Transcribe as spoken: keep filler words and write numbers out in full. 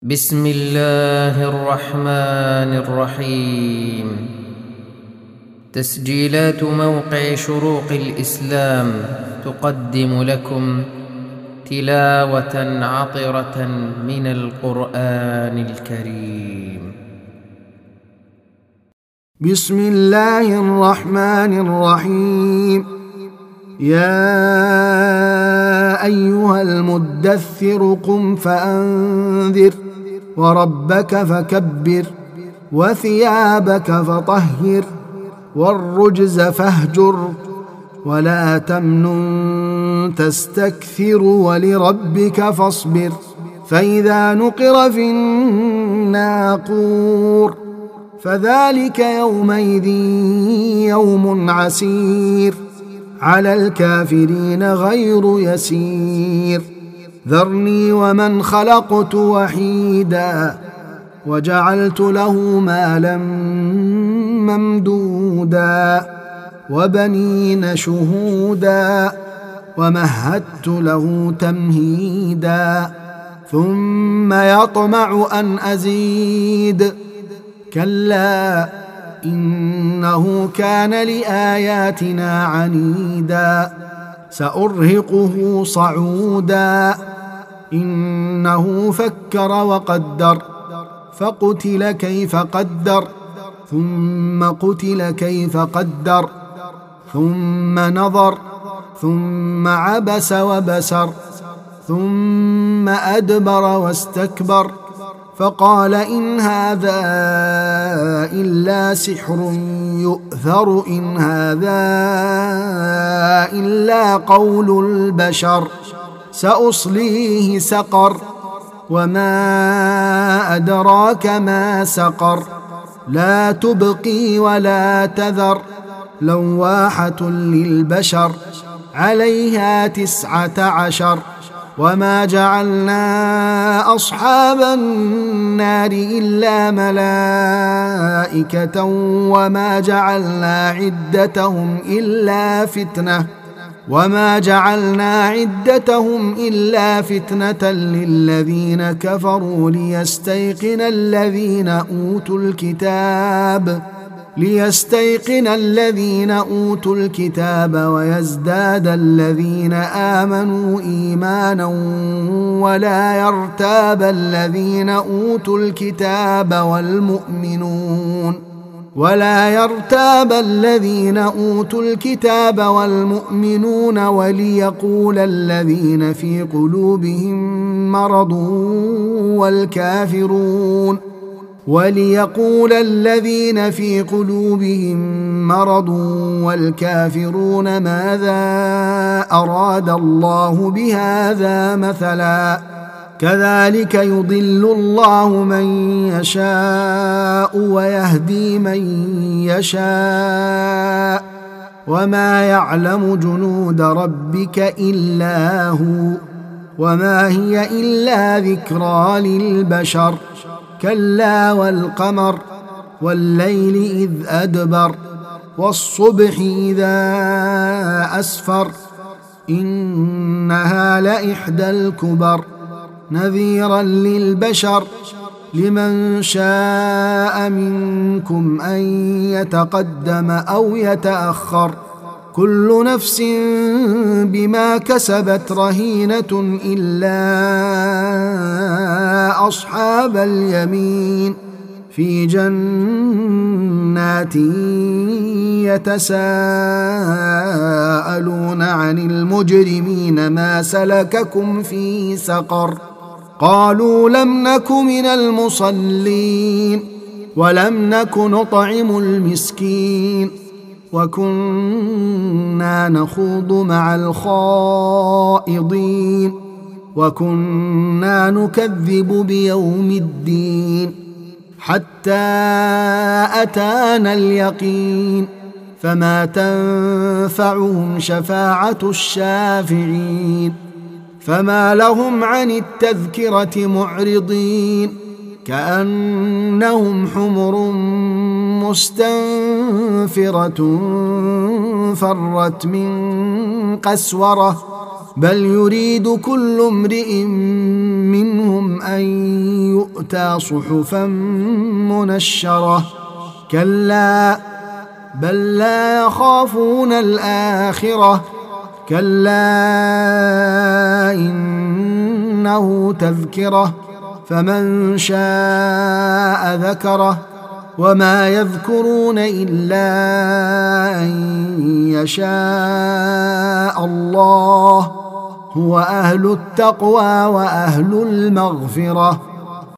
بسم الله الرحمن الرحيم. تسجيلات موقع شروق الإسلام تقدم لكم تلاوة عطرة من القرآن الكريم. بسم الله الرحمن الرحيم. يا أيها المدثر قم فأنذر وربك فكبر وثيابك فطهر والرجز فاهجر ولا تمنن تستكثر ولربك فاصبر فإذا نقر في الناقور فذلك يومئذ يوم عسير على الكافرين غير يسير. ذرني ومن خلقت وحيدا وجعلت له مالا ممدودا وبنين شهودا ومهدت له تمهيدا ثم يطمع أن أزيد كلا إنه كان لآياتنا عنيدا سأرهقه صعودا إنه فكر وقدر فقتل كيف قدر ثم قتل كيف قدر ثم نظر ثم عبس وبسر ثم أدبر واستكبر فقال إن هذا إلا سحر يؤثر إن هذا إلا قول البشر سأصليه سقر وما أدراك ما سقر لا تبقي ولا تذر لواحة للبشر عليها تسعة عشر وما جعلنا أصحاب النار إلا ملائكة وما جعلنا عدتهم إلا فتنة وما جعلنا عدتهم إلا فتنة للذين كفروا ليستيقن الذين أوتوا الكتاب ليستيقن الذين أوتوا الكتاب ويزداد الذين آمنوا إيمانا ولا يرتاب الذين أوتوا الكتاب والمؤمنون ولا يرتاب الذين أوتوا الكتاب والمؤمنون وليقول الذين في قلوبهم مرض والكافرون وليقول الذين في قلوبهم مرض والكافرون ماذا أراد الله بهذا مثلا كذلك يضل الله من يشاء ويهدي من يشاء وما يعلم جنود ربك إلا هو وما هي إلا ذكرى للبشر كلا والقمر والليل إذ أدبر والصبح إذا أسفر إنها لإحدى الكبر نذيرا للبشر لمن شاء منكم أن يتقدم أو يتأخر كل نفس بما كسبت رهينة إلا أصحاب اليمين في جنات يتساءلون عن المجرمين ما سلككم في سقر قالوا لم نك من المصلين ولم نك نطعم المسكين وكنا نخوض مع الخائضين وكنا نكذب بيوم الدين حتى أتانا اليقين فما تنفعهم شفاعة الشافعين فما لهم عن التذكرة معرضين كأنهم حمر مستنفرة فرت من قسورة بل يريد كل امرئ منهم منهم أن يؤتى صحفا منشرة كلا بل لا يخافون الآخرة كلا إنه تذكرة فمن شاء ذكره وما يذكرون إلا أن يشاء الله هو أهل التقوى وأهل المغفرة